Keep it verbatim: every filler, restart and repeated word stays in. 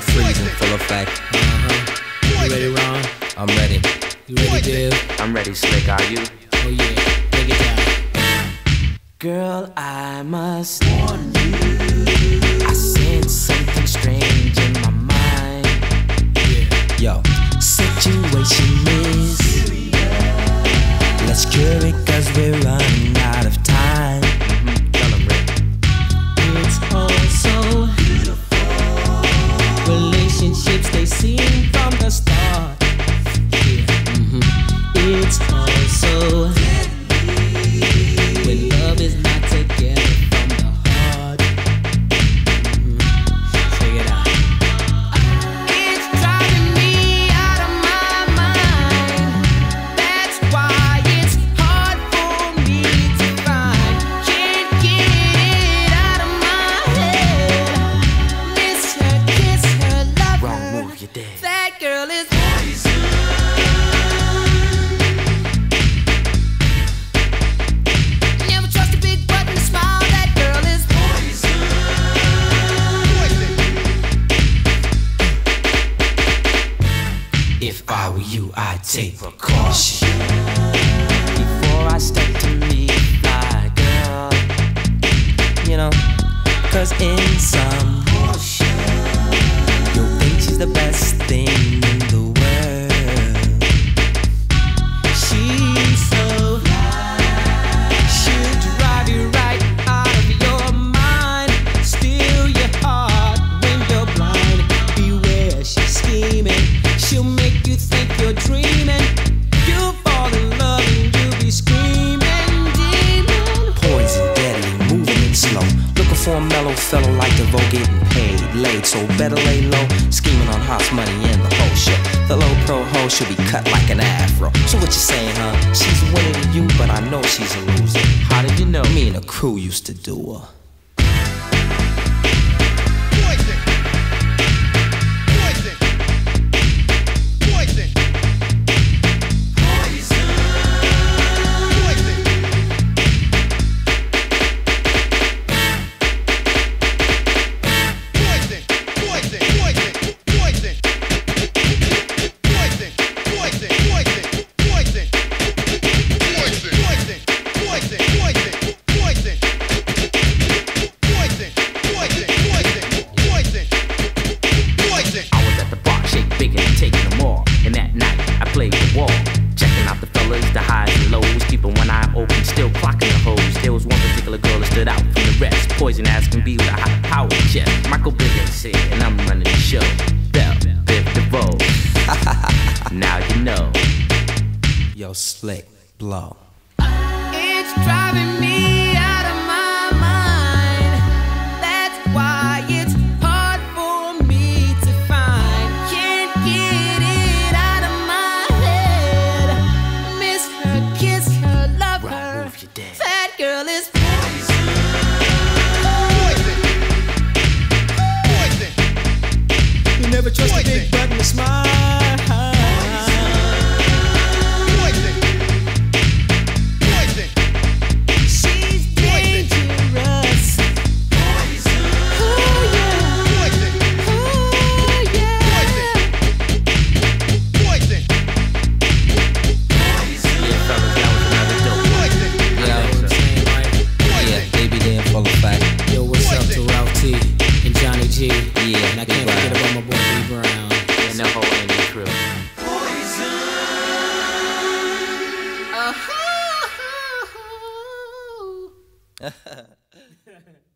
freeze in full effect. Uh-huh. You ready, Ron? I'm ready. You ready, Div? I'm ready, Slick, are you? Oh yeah, take it down. Girl, I must warn you, I sense something strange in my mind. Yeah. Yo, Situation is let's cure it cause we're running out of time. mm-hmm. Tell 'em, Rick. It's all so beautiful. Relationships they seem from the start. Yeah. Mm-hmm. It's all so when love is not together from the heart. Mm-hmm. Check it out. It's driving me out of my mind. That's why it's hard for me to find. Can't get it out of my head. Miss her, kiss her, love Wrong her. move, you're dead. That girl is never trust a big button smile. That girl is if I were you, I'd take precaution. Before I step to meet my girl, You know, cause in some you'll think she's the best thing in the world. she's so she'll drive you right out of your mind, steal your heart when you're blind. Beware, she's scheming. She'll make you think you're dreaming. You'll fall in love and you'll be screaming, demon. Poison, deadly, moving it slow. Looking for a mellow fella like DeVoe, getting paid, laid, so better lay low. Scheming on hot money and the whole show. The low pro hoe should be cut like an afro. So what you saying, huh? She's winning to you, but I know she's a loser. how did you know? Me and the crew used to do her. I was at the bar, shake big and taking them all. And that night, I played the wall. Checking out the fellas, the highs and lows. Keeping one eye open, still clocking the hoes. There was one particular girl that stood out from the rest. Poison as can be with a high power chest. Michael Bivins here, and I'm running the show. Bell, Biv DeVoe. Now you know. Yo, Slick, blow. It's driving me out of my mind. That's why it's hard for me to find. Can't get it out of my head. Miss her, kiss her, love Wrong her. move, you're dead. That girl is you never trust a big button to smile. She's dangerous. Ooh, yeah. Ooh, yeah. Yeah, fellas, that was another dope. Yeah, yeah, they be there in full effect. Yo, what's up to Ralph T and Johnny G? Yeah, And I Big can't Brown. forget about my boy B Brown. And the whole Andy crew. Uh-huh.